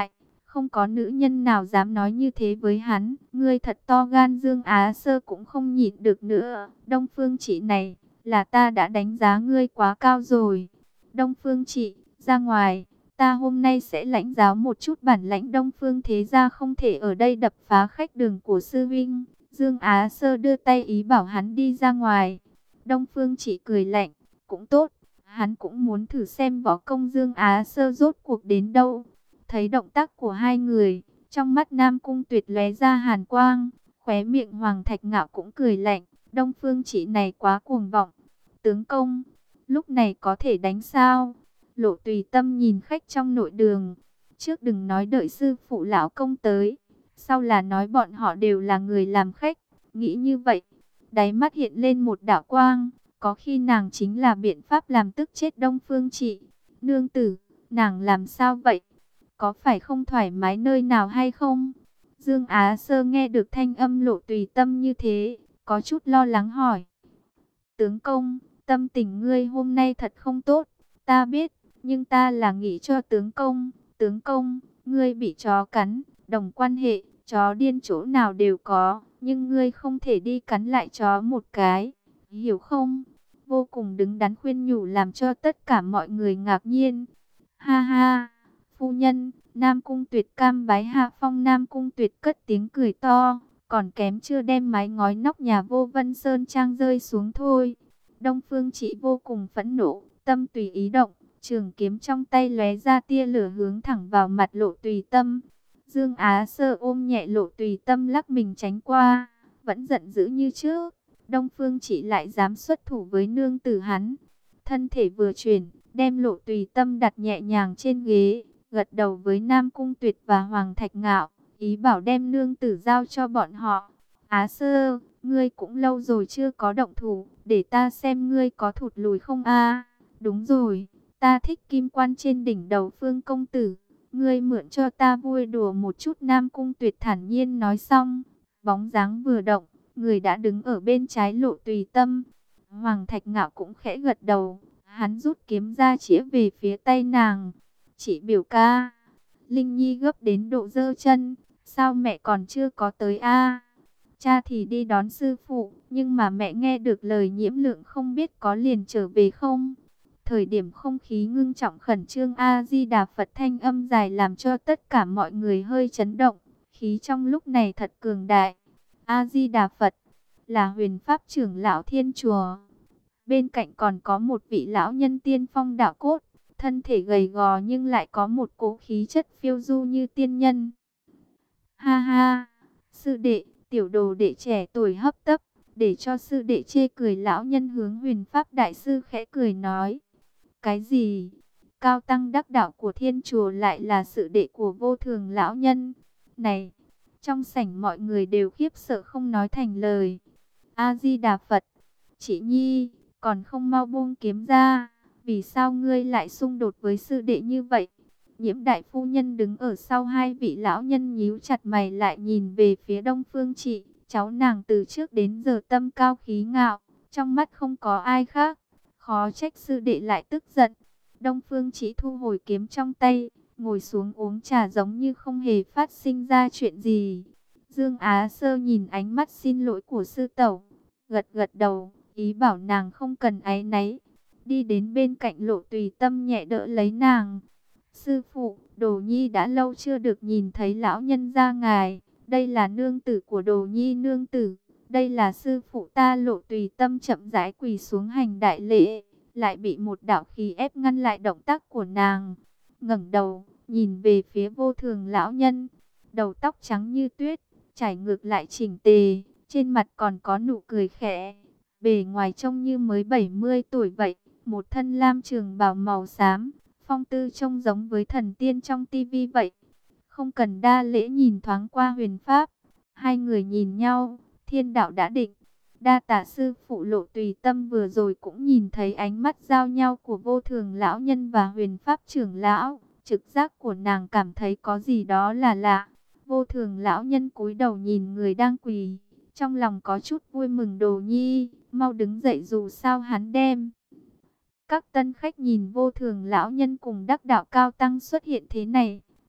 Không có nữ nhân nào dám nói như thế với hắn. Ngươi thật to gan. Dương Á Sơ cũng không nhịn được nữa. Đông Phương Chỉ này, là ta đã đánh giá ngươi quá cao rồi. Đông Phương Chỉ, ra ngoài. Ta hôm nay sẽ lãnh giáo một chút bản lãnh Đông Phương thế gia, không thể ở đây đập phá khách đường của sư vinh. Dương Á Sơ đưa tay ý bảo hắn đi ra ngoài. Đông Phương Chỉ cười lạnh, cũng tốt. Hắn cũng muốn thử xem võ công Dương Á Sơ rốt cuộc đến đâu. Thấy động tác của hai người, trong mắt Nam Cung Tuyệt lóe ra hàn quang, khóe miệng Hoàng Thạch Ngạo cũng cười lạnh. Đông Phương Chỉ này quá cuồng vọng. Tướng công, lúc này có thể đánh sao? Lộ Tùy Tâm nhìn khách trong nội đường. Trước đừng nói đợi sư phụ lão công tới, sau là nói bọn họ đều là người làm khách. Nghĩ như vậy, đáy mắt hiện lên một đạo quang. Có khi nàng chính là biện pháp làm tức chết Đông Phương Chỉ. Nương tử, nàng làm sao vậy? Có phải không thoải mái nơi nào hay không? Dương Á Sơ nghe được thanh âm Lộ Tùy Tâm như thế, có chút lo lắng hỏi. Tướng công, tâm tình ngươi hôm nay thật không tốt, ta biết, nhưng ta là nghĩ cho tướng công. Tướng công, ngươi bị chó cắn, đồng quan hệ, chó điên chỗ nào đều có, nhưng ngươi không thể đi cắn lại chó một cái, hiểu không? Vô cùng đứng đắn khuyên nhủ làm cho tất cả mọi người ngạc nhiên. Ha ha, phu nhân, Nam Cung Tuyệt cam bái hạ phong. Nam Cung Tuyệt cất tiếng cười to, còn kém chưa đem mái ngói nóc nhà Vô Vân Sơn Trang rơi xuống thôi. Đông Phương Chỉ vô cùng phẫn nộ, tâm tùy ý động, trường kiếm trong tay lóe ra tia lửa hướng thẳng vào mặt Lộ Tùy Tâm. Dương Á Sơ ôm nhẹ Lộ Tùy Tâm lắc mình tránh qua, vẫn giận dữ như trước. Đông Phương Chỉ lại dám xuất thủ với nương tử hắn. Thân thể vừa chuyển, đem Lộ Tùy Tâm đặt nhẹ nhàng trên ghế, gật đầu với Nam Cung Tuyệt và Hoàng Thạch Ngạo, ý bảo đem nương tử giao cho bọn họ. Á Sơ, ngươi cũng lâu rồi chưa có động thủ, để ta xem ngươi có thụt lùi không a. Đúng rồi, ta thích kim quan trên đỉnh đầu Phương công tử, ngươi mượn cho ta vui đùa một chút. Nam Cung Tuyệt thản nhiên nói xong, bóng dáng vừa động, người đã đứng ở bên trái Lộ Tùy Tâm. Hoàng Thạch Ngạo cũng khẽ gật đầu, hắn rút kiếm ra chĩa về phía tay nàng. Chị biểu ca, Linh Nhi gấp đến độ giơ chân, sao mẹ còn chưa có tới a? Cha thì đi đón sư phụ, nhưng mà mẹ nghe được lời Nhiễm Lượng không biết có liền trở về không? Thời điểm không khí ngưng trọng khẩn trương, A Di Đà Phật thanh âm dài làm cho tất cả mọi người hơi chấn động, khí trong lúc này thật cường đại. A Di Đà Phật là Huyền Pháp trưởng lão Thiên Chùa. Bên cạnh còn có một vị lão nhân tiên phong đạo cốt, thân thể gầy gò nhưng lại có một cỗ khí chất phiêu du như tiên nhân. Ha ha, sư đệ, tiểu đồ đệ trẻ tuổi hấp tấp, để cho sư đệ chê cười. Lão nhân hướng Huyền Pháp đại sư khẽ cười nói. Cái gì? Cao tăng đắc đạo của Thiên Chùa lại là sự đệ của Vô Thường lão nhân? Này, trong sảnh mọi người đều khiếp sợ không nói thành lời. A Di Đà Phật, chị Nhi, còn không mau buông kiếm ra, vì sao ngươi lại xung đột với sư đệ như vậy? Nhiễm đại phu nhân đứng ở sau hai vị lão nhân nhíu chặt mày lại nhìn về phía Đông Phương Chỉ. Cháu nàng từ trước đến giờ tâm cao khí ngạo, trong mắt không có ai khác, khó trách sư đệ lại tức giận. Đông Phương Chỉ thu hồi kiếm trong tay, ngồi xuống uống trà giống như không hề phát sinh ra chuyện gì. Dương Á Sơ nhìn ánh mắt xin lỗi của sư tẩu, gật gật đầu, ý bảo nàng không cần áy náy. Đi đến bên cạnh Lộ Tùy Tâm nhẹ đỡ lấy nàng. Sư phụ, Đồ Nhi đã lâu chưa được nhìn thấy lão nhân gia ngài. Đây là nương tử của Đồ Nhi nương tử. Đây là sư phụ ta. Lộ Tùy Tâm chậm rãi quỳ xuống hành đại lễ, lại bị một đạo khí ép ngăn lại động tác của nàng. Ngẩng đầu, nhìn về phía Vô Thường lão nhân. Đầu tóc trắng như tuyết, trải ngược lại chỉnh tề, trên mặt còn có nụ cười khẽ. Bề ngoài trông như mới bảy mươi tuổi vậy, một thân lam trường bào màu xám, phong tư trông giống với thần tiên trong tivi vậy. Không cần đa lễ, nhìn thoáng qua Huyền Pháp, hai người nhìn nhau, thiên đạo đã định. Đa tạ sư phụ. Lộ Tùy Tâm vừa rồi cũng nhìn thấy ánh mắt giao nhau của Vô Thường lão nhân và Huyền Pháp trưởng lão, trực giác của nàng cảm thấy có gì đó là lạ. Vô Thường lão nhân cúi đầu nhìn người đang quỳ, trong lòng có chút vui mừng. Đồ Nhi, mau đứng dậy, dù sao hắn đem. Các tân khách nhìn Vô Thường lão nhân cùng đắc đạo cao tăng xuất hiện thế này,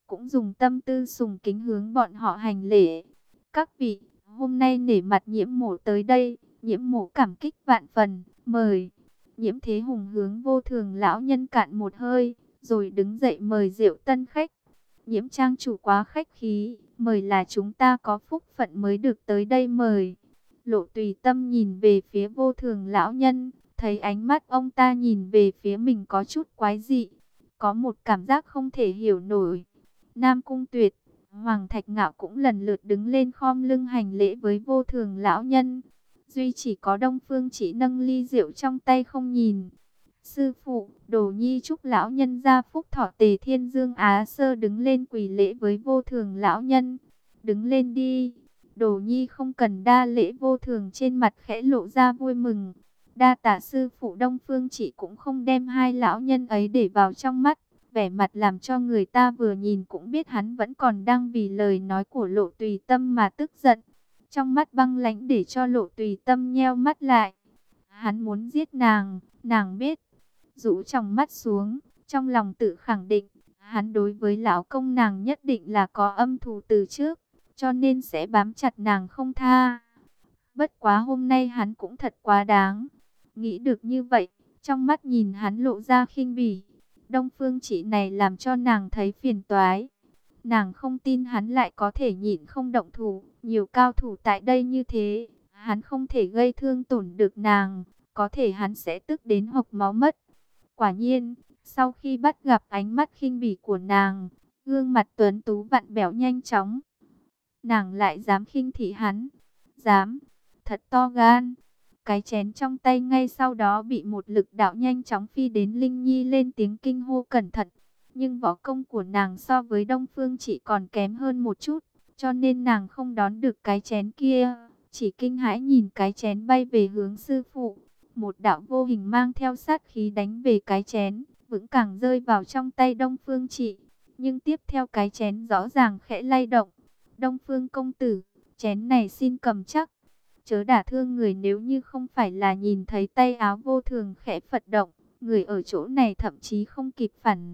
cũng dùng tâm tư sùng kính hướng bọn họ hành lễ. Các vị, hôm nay nể mặt Nhiễm mổ tới đây, Nhiễm mổ cảm kích vạn phần, mời. Nhiễm Thế Hùng hướng Vô Thường lão nhân cạn một hơi, rồi đứng dậy mời rượu tân khách. Nhiễm trang chủ quá khách khí, mời là chúng ta có phúc phận mới được tới đây mời. Lộ Tùy Tâm nhìn về phía Vô Thường lão nhân, thấy ánh mắt ông ta nhìn về phía mình có chút quái dị, có một cảm giác không thể hiểu nổi. Nam Cung Tuyệt, Hoàng Thạch Ngạo cũng lần lượt đứng lên khom lưng hành lễ với Vô Thường lão nhân. Duy chỉ có Đông Phương Chỉ nâng ly rượu trong tay không nhìn. Sư phụ, Đồ Nhi chúc lão nhân gia phúc thọ. Tề Thiên Dương Á Sơ đứng lên quỳ lễ với Vô Thường lão nhân. Đứng lên đi. Đồ Nhi không cần đa lễ. Vô Thường trên mặt khẽ lộ ra vui mừng. Đa tạ sư phụ. Đông Phương Chỉ cũng không đem hai lão nhân ấy để vào trong mắt, vẻ mặt làm cho người ta vừa nhìn cũng biết hắn vẫn còn đang vì lời nói của Lộ Tùy Tâm mà tức giận. Trong mắt băng lãnh để cho Lộ Tùy Tâm nheo mắt lại. Hắn muốn giết nàng, nàng biết. Rũ trong mắt xuống, trong lòng tự khẳng định, hắn đối với lão công nàng nhất định là có âm thù từ trước, cho nên sẽ bám chặt nàng không tha. Bất quá hôm nay hắn cũng thật quá đáng. Nghĩ được như vậy, trong mắt nhìn hắn lộ ra khinh bỉ. Đông Phương Chỉ này làm cho nàng thấy phiền toái. Nàng không tin hắn lại có thể nhịn không động thủ. Nhiều cao thủ tại đây như thế, hắn không thể gây thương tổn được nàng. Có thể hắn sẽ tức đến hộc máu mất. Quả nhiên, sau khi bắt gặp ánh mắt khinh bỉ của nàng, gương mặt tuấn tú vặn vẹo nhanh chóng. Nàng lại dám khinh thị hắn. Dám, thật to gan. Cái chén trong tay ngay sau đó bị một lực đạo nhanh chóng phi đến. Linh Nhi lên tiếng kinh hô cẩn thận. Nhưng võ công của nàng so với Đông Phương Chỉ còn kém hơn một chút, cho nên nàng không đón được cái chén kia, chỉ kinh hãi nhìn cái chén bay về hướng sư phụ. Một đạo vô hình mang theo sát khí đánh về cái chén, vững càng rơi vào trong tay Đông Phương Chỉ. Nhưng tiếp theo cái chén rõ ràng khẽ lay động. Đông Phương công tử, chén này xin cầm chắc. Chớ đả thương người. Nếu như không phải là nhìn thấy tay áo Vô Thường khẽ phật động, người ở chỗ này thậm chí không kịp phản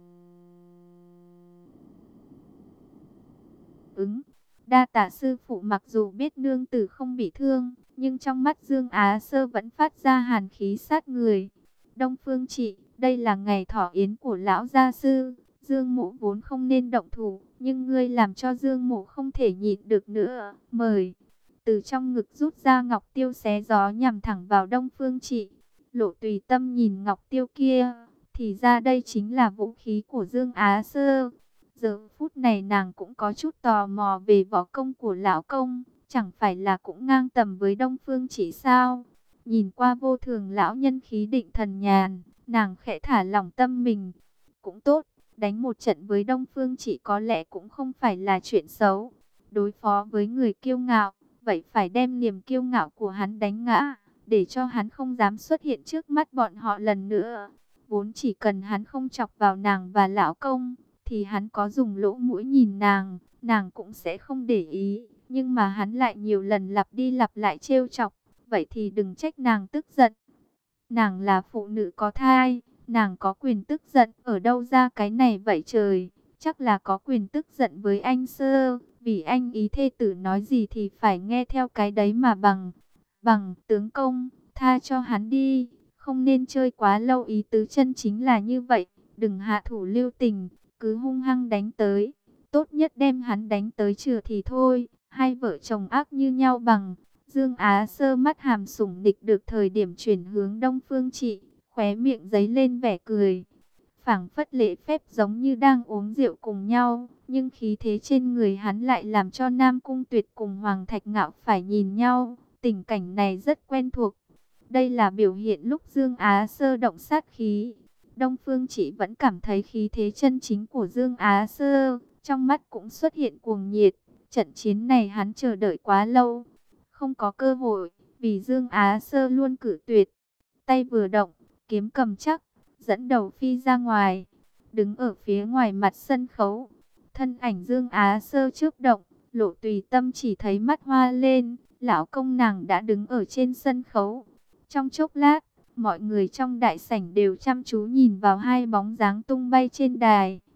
ứng. Đa tạ sư phụ. Mặc dù biết nương tử không bị thương, nhưng trong mắt Dương Á Sơ vẫn phát ra hàn khí sát người. Đông Phương Chỉ, đây là ngày thọ yến của lão gia sư, Dương Mộ vốn không nên động thủ, nhưng ngươi làm cho Dương Mộ không thể nhịn được nữa. Mời. Từ trong ngực rút ra ngọc tiêu xé gió nhằm thẳng vào Đông Phương Chỉ. Lộ Tùy Tâm nhìn ngọc tiêu kia, thì ra đây chính là vũ khí của Dương Á Sơ. Giờ phút này nàng cũng có chút tò mò về võ công của lão công, chẳng phải là cũng ngang tầm với Đông Phương Chỉ sao? Nhìn qua Vô Thường lão nhân khí định thần nhàn, nàng khẽ thả lỏng tâm mình. Cũng tốt, đánh một trận với Đông Phương Chỉ có lẽ cũng không phải là chuyện xấu. Đối phó với người kiêu ngạo, vậy phải đem niềm kiêu ngạo của hắn đánh ngã, để cho hắn không dám xuất hiện trước mắt bọn họ lần nữa. Vốn chỉ cần hắn không chọc vào nàng và lão công, thì hắn có dùng lỗ mũi nhìn nàng, nàng cũng sẽ không để ý. Nhưng mà hắn lại nhiều lần lặp đi lặp lại trêu chọc, vậy thì đừng trách nàng tức giận. Nàng là phụ nữ có thai, nàng có quyền tức giận. Ở đâu ra cái này vậy trời? Chắc là có quyền tức giận với anh Sơ, vì anh ý thê tử nói gì thì phải nghe theo cái đấy mà bằng. Bằng, tướng công, tha cho hắn đi, không nên chơi quá lâu. Ý tứ chân chính là như vậy, đừng hạ thủ lưu tình, cứ hung hăng đánh tới. Tốt nhất đem hắn đánh tới chừa thì thôi, hai vợ chồng ác như nhau bằng. Dương Á Sơ mắt hàm sủng nịch được thời điểm chuyển hướng Đông Phương Chỉ, khóe miệng giấy lên vẻ cười. Phảng phất lễ phép giống như đang uống rượu cùng nhau, nhưng khí thế trên người hắn lại làm cho Nam Cung Tuyệt cùng Hoàng Thạch Ngạo phải nhìn nhau. Tình cảnh này rất quen thuộc. Đây là biểu hiện lúc Dương Á Sơ động sát khí. Đông Phương Chỉ vẫn cảm thấy khí thế chân chính của Dương Á Sơ, trong mắt cũng xuất hiện cuồng nhiệt. Trận chiến này hắn chờ đợi quá lâu, không có cơ hội, vì Dương Á Sơ luôn cử tuyệt. Tay vừa động, kiếm cầm chắc, dẫn đầu phi ra ngoài, đứng ở phía ngoài mặt sân khấu. Thân ảnh Dương Á Sơ chớp động, Lộ Tùy Tâm chỉ thấy mắt hoa lên, lão công nàng đã đứng ở trên sân khấu. Trong chốc lát, mọi người trong đại sảnh đều chăm chú nhìn vào hai bóng dáng tung bay trên đài.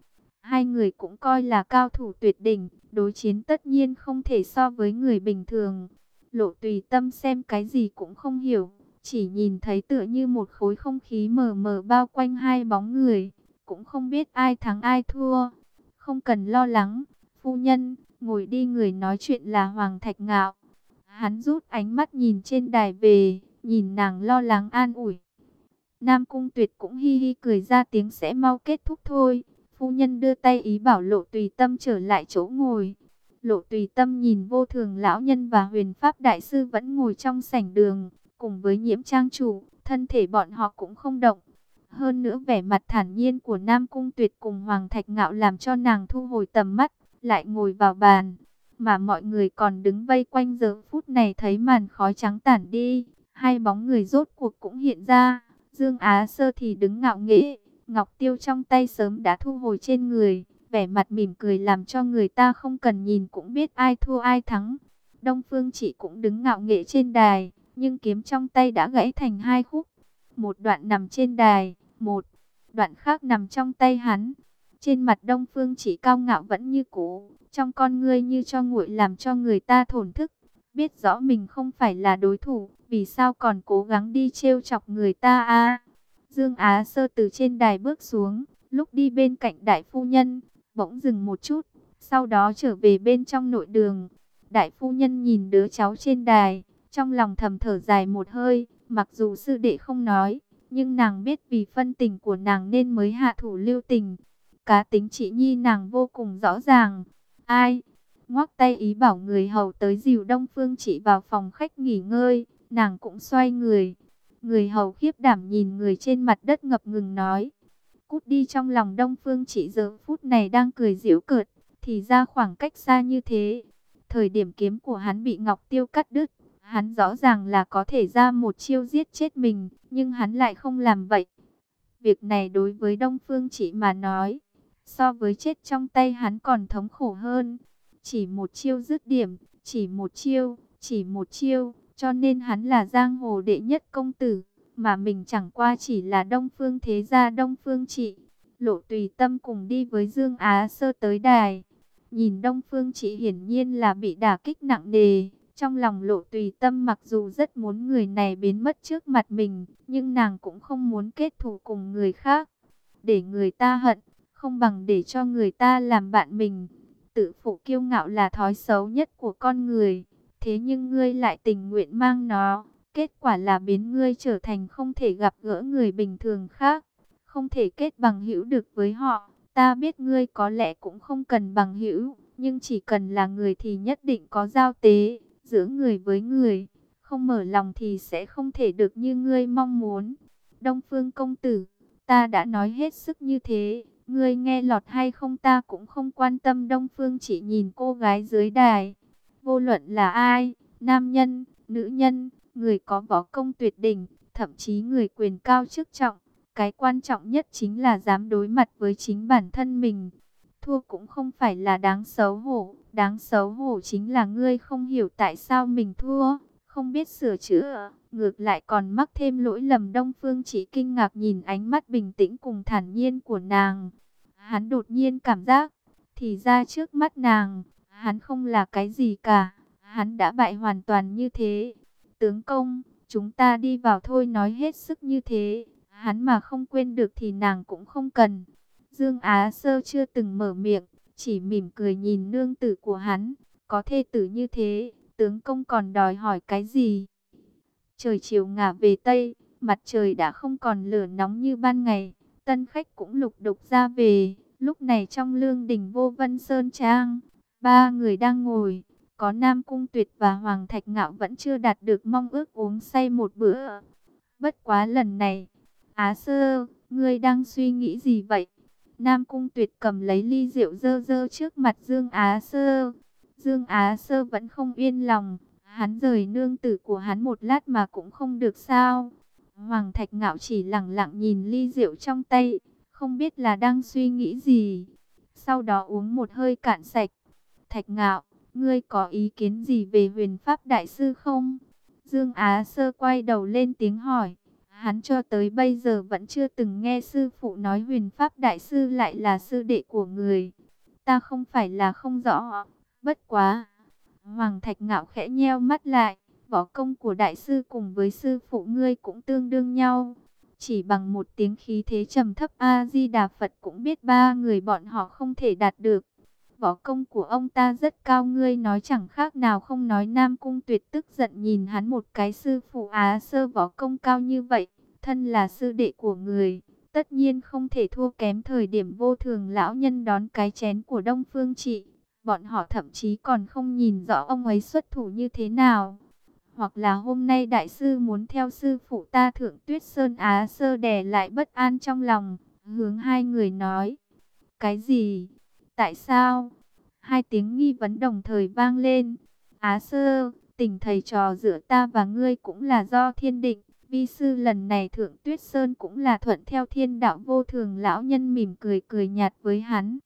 Hai người cũng coi là cao thủ tuyệt đỉnh, đối chiến tất nhiên không thể so với người bình thường. Lộ Tùy Tâm xem cái gì cũng không hiểu, chỉ nhìn thấy tựa như một khối không khí mờ mờ bao quanh hai bóng người, cũng không biết ai thắng ai thua. Không cần lo lắng, phu nhân, ngồi đi. Người nói chuyện là Hoàng Thạch Ngạo. Hắn rút ánh mắt nhìn trên đài về, nhìn nàng lo lắng an ủi. Nam Cung Tuyệt cũng hi hi cười ra tiếng, sẽ mau kết thúc thôi. Phu nhân đưa tay ý bảo Lộ Tùy Tâm trở lại chỗ ngồi. Lộ Tùy Tâm nhìn Vô Thường lão nhân và Huyền Pháp đại sư vẫn ngồi trong sảnh đường, cùng với Nhiễm trang chủ, thân thể bọn họ cũng không động. Hơn nữa vẻ mặt thản nhiên của Nam Cung Tuyệt cùng Hoàng Thạch Ngạo làm cho nàng thu hồi tầm mắt, lại ngồi vào bàn. Mà mọi người còn đứng vây quanh giờ phút này thấy màn khói trắng tản đi, hai bóng người rốt cuộc cũng hiện ra. Dương Á Sơ thì đứng ngạo nghễ, ngọc tiêu trong tay sớm đã thu hồi trên người, vẻ mặt mỉm cười làm cho người ta không cần nhìn cũng biết ai thua ai thắng. Đông Phương Chỉ cũng đứng ngạo nghễ trên đài, nhưng kiếm trong tay đã gãy thành hai khúc. Một đoạn nằm trên đài, một đoạn khác nằm trong tay hắn. Trên mặt Đông Phương Chỉ cao ngạo vẫn như cũ, trong con ngươi như cho nguội làm cho người ta thổn thức. Biết rõ mình không phải là đối thủ, vì sao còn cố gắng đi trêu chọc người ta a? Dương Á Sơ từ trên đài bước xuống, lúc đi bên cạnh đại phu nhân, bỗng dừng một chút, sau đó trở về bên trong nội đường. Đại phu nhân nhìn đứa cháu trên đài, trong lòng thầm thở dài một hơi, mặc dù sư đệ không nói, nhưng nàng biết vì phân tình của nàng nên mới hạ thủ lưu tình. Cá tính chị nhi nàng vô cùng rõ ràng. Ai? Ngoắc tay ý bảo người hầu tới dìu Đông Phương Chỉ vào phòng khách nghỉ ngơi, nàng cũng xoay người. Người hầu khiếp đảm nhìn người trên mặt đất ngập ngừng nói. Cút đi. Trong lòng Đông Phương Chỉ giờ phút này đang cười giễu cợt, thì ra khoảng cách xa như thế. Thời điểm kiếm của hắn bị Ngọc Tiêu cắt đứt, hắn rõ ràng là có thể ra một chiêu giết chết mình, nhưng hắn lại không làm vậy. Việc này đối với Đông Phương Chỉ mà nói, so với chết trong tay hắn còn thống khổ hơn. Chỉ một chiêu dứt điểm, chỉ một chiêu, chỉ một chiêu, cho nên hắn là giang hồ đệ nhất công tử, mà mình chẳng qua chỉ là Đông Phương thế gia Đông Phương Chỉ. Lộ Tùy Tâm cùng đi với Dương Á Sơ tới đài. Nhìn Đông Phương Chỉ hiển nhiên là bị đả kích nặng nề. Trong lòng Lộ Tùy Tâm mặc dù rất muốn người này biến mất trước mặt mình, nhưng nàng cũng không muốn kết thù cùng người khác. Để người ta hận, không bằng để cho người ta làm bạn mình. Tự phụ kiêu ngạo là thói xấu nhất của con người. Thế nhưng ngươi lại tình nguyện mang nó. Kết quả là biến ngươi trở thành không thể gặp gỡ người bình thường khác. Không thể kết bằng hữu được với họ. Ta biết ngươi có lẽ cũng không cần bằng hữu, nhưng chỉ cần là người thì nhất định có giao tế. Giữa người với người, không mở lòng thì sẽ không thể được như ngươi mong muốn. Đông Phương công tử, ta đã nói hết sức như thế, ngươi nghe lọt hay không ta cũng không quan tâm. Đông Phương Chỉ nhìn cô gái dưới đài. Vô luận là ai, nam nhân, nữ nhân, người có võ công tuyệt đỉnh, thậm chí người quyền cao chức trọng. Cái quan trọng nhất chính là dám đối mặt với chính bản thân mình. Thua cũng không phải là đáng xấu hổ, đáng xấu hổ chính là ngươi không hiểu tại sao mình thua, không biết sửa chữa, ngược lại còn mắc thêm lỗi lầm. Đông Phương Chỉ kinh ngạc nhìn ánh mắt bình tĩnh cùng thản nhiên của nàng. Hắn đột nhiên cảm giác, thì ra trước mắt nàng, hắn không là cái gì cả, hắn đã bại hoàn toàn như thế. Tướng công, chúng ta đi vào thôi. Nói hết sức như thế, hắn mà không quên được thì nàng cũng không cần. Dương Á Sơ chưa từng mở miệng, chỉ mỉm cười nhìn nương tử của hắn. Có thê tử như thế, tướng công còn đòi hỏi cái gì? Trời chiều ngả về Tây, mặt trời đã không còn lửa nóng như ban ngày. Tân khách cũng lục đục ra về. Lúc này trong lương đình Vô Vân Sơn Trang, ba người đang ngồi. Có Nam Cung Tuyệt và Hoàng Thạch Ngạo vẫn chưa đạt được mong ước uống say một bữa. Bất quá lần này, Á Sơ, ngươi đang suy nghĩ gì vậy? Nam Cung Tuyệt cầm lấy ly rượu dơ dơ trước mặt Dương Á Sơ. Dương Á Sơ vẫn không yên lòng. Hắn rời nương tử của hắn một lát mà cũng không được sao? Hoàng Thạch Ngạo chỉ lặng lặng nhìn ly rượu trong tay, không biết là đang suy nghĩ gì. Sau đó uống một hơi cạn sạch. Thạch Ngạo, ngươi có ý kiến gì về Huyền Pháp Đại Sư không? Dương Á Sơ quay đầu lên tiếng hỏi. Hắn cho tới bây giờ vẫn chưa từng nghe sư phụ nói Huyền Pháp Đại Sư lại là sư đệ của người. Ta không phải là không rõ, bất quá. Hoàng Thạch Ngạo khẽ nheo mắt lại, võ công của đại sư cùng với sư phụ ngươi cũng tương đương nhau. Chỉ bằng một tiếng khí thế trầm thấp A-di-đà Phật cũng biết ba người bọn họ không thể đạt được. Võ công của ông ta rất cao, ngươi nói chẳng khác nào không nói. Nam Cung Tuyệt tức giận nhìn hắn một cái, sư phụ Á Sơ võ công cao như vậy, thân là sư đệ của người, tất nhiên không thể thua kém. Thời điểm Vô Thường lão nhân đón cái chén của Đông Phương Trị, bọn họ thậm chí còn không nhìn rõ ông ấy xuất thủ như thế nào. Hoặc là hôm nay đại sư muốn theo sư phụ ta thượng Tuyết Sơn. Á Sơ đè lại bất an trong lòng, hướng hai người nói. Cái gì? Tại sao? Hai tiếng nghi vấn đồng thời vang lên. Á Sơ, tình thầy trò giữa ta và ngươi cũng là do thiên định. Vi sư lần này thượng Tuyết Sơn cũng là thuận theo thiên đạo. Vô Thường lão nhân mỉm cười cười nhạt với hắn.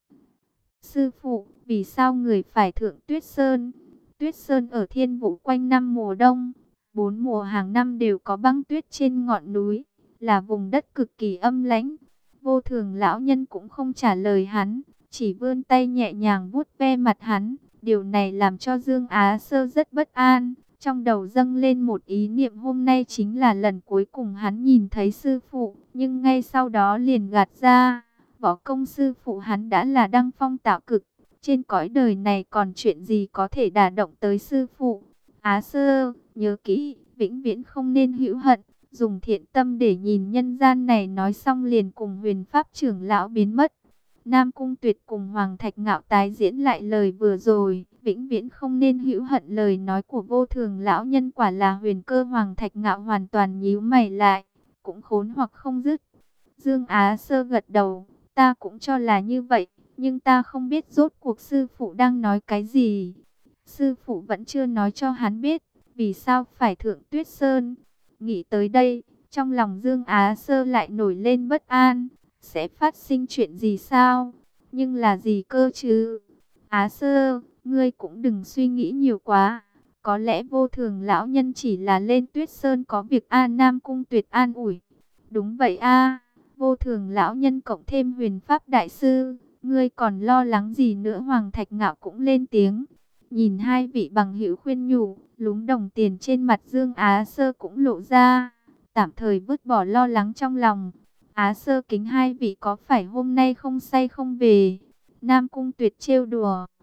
Sư phụ, vì sao người phải thượng Tuyết Sơn? Tuyết Sơn ở Thiên Vũ quanh năm mùa đông, bốn mùa hàng năm đều có băng tuyết trên ngọn núi, là vùng đất cực kỳ âm lãnh. Vô Thường lão nhân cũng không trả lời hắn, chỉ vươn tay nhẹ nhàng vuốt ve mặt hắn. Điều này làm cho Dương Á Sơ rất bất an, trong đầu dâng lên một ý niệm, hôm nay chính là lần cuối cùng hắn nhìn thấy sư phụ, nhưng ngay sau đó liền gạt ra. Võ công sư phụ hắn đã là đăng phong tạo cực, trên cõi đời này còn chuyện gì có thể đả động tới sư phụ. Á Sơ, nhớ kỹ, vĩnh viễn không nên hữu hận, dùng thiện tâm để nhìn nhân gian này. Nói xong liền cùng Huyền Pháp trưởng lão biến mất. Nam Cung Tuyệt cùng Hoàng Thạch Ngạo tái diễn lại lời vừa rồi, vĩnh viễn không nên hữu hận. Lời nói của Vô Thường lão nhân quả là huyền cơ. Hoàng Thạch Ngạo hoàn toàn nhíu mày lại, cũng khốn hoặc không dứt. Dương Á Sơ gật đầu, ta cũng cho là như vậy, nhưng ta không biết rốt cuộc sư phụ đang nói cái gì. Sư phụ vẫn chưa nói cho hắn biết, vì sao phải thượng Tuyết Sơn. Nghĩ tới đây, trong lòng Dương Á Sơ lại nổi lên bất an. Sẽ phát sinh chuyện gì sao? Nhưng là gì cơ chứ? Á Sơ, ngươi cũng đừng suy nghĩ nhiều quá. Có lẽ Vô Thường lão nhân chỉ là lên Tuyết Sơn có việc. A Nam Cung Tuyệt an ủi. Đúng vậy a, Vô Thường lão nhân cộng thêm Huyền Pháp Đại Sư, ngươi còn lo lắng gì nữa? Hoàng Thạch Ngạo cũng lên tiếng. Nhìn hai vị bằng hữu khuyên nhủ, lúm đồng tiền trên mặt Dương Á Sơ cũng lộ ra, tạm thời vứt bỏ lo lắng trong lòng. Á Sơ kính hai vị có phải hôm nay không say không về? Nam Cung Tuyệt trêu đùa.